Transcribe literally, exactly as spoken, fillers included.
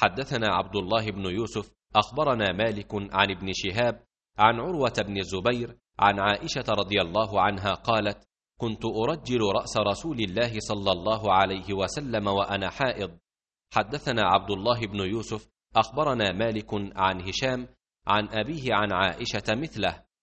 حدثنا عبد الله بن يوسف أخبرنا مالك عن ابن شهاب عن عروة بن الزبير عن عائشة رضي الله عنها قالت: كنت أرجل رأس رسول الله صلى الله عليه وسلم وأنا حائض. حدثنا عبد الله بن يوسف أخبرنا مالك عن هشام عن أبيه عن عائشة مثله.